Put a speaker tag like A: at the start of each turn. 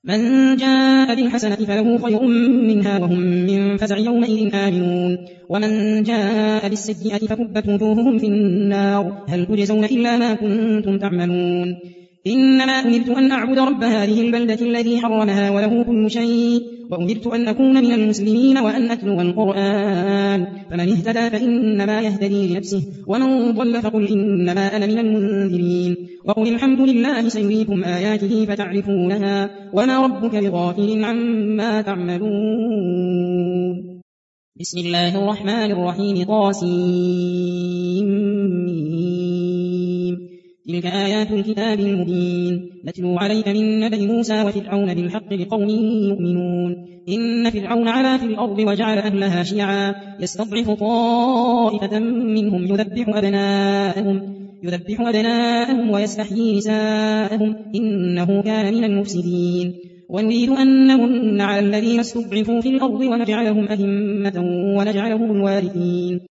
A: من جاء بالحسنة فله خير منها وهم من فزع يومئذ آمنون ومن جاء بالسيئة فكبت وجوههم في النار هل تجزون إلا ما كنتم تعملون إنما أمرت أن أعبد رب هذه البلدة الذي حرمها وله كل شيء وأمرت أن أكون من المسلمين وأن أتلو القرآن فمن اهتدى فإنما يهتدي لنفسه ومن ضل فقل إنما أنا من المنذرين وقل الحمد لله سيريكم آياته فتعرفونها وما ربك بغافل عما تعملون بسم الله الرحمن الرحيم طاسيم تلك آيات الكتاب المبين نتلو عليك من نبأ موسى وفرعون بالحق لقوم يؤمنون إن فرعون علا في الأرض وجعل أهلها شيعا يستضعف طائفة منهم يذبح أبناءهم ويستحيي نساءهم إنه كان من المفسدين ونريد أن نمن على الذين استضعفوا في الأرض ونجعلهم أئمة ونجعلهم الوارثين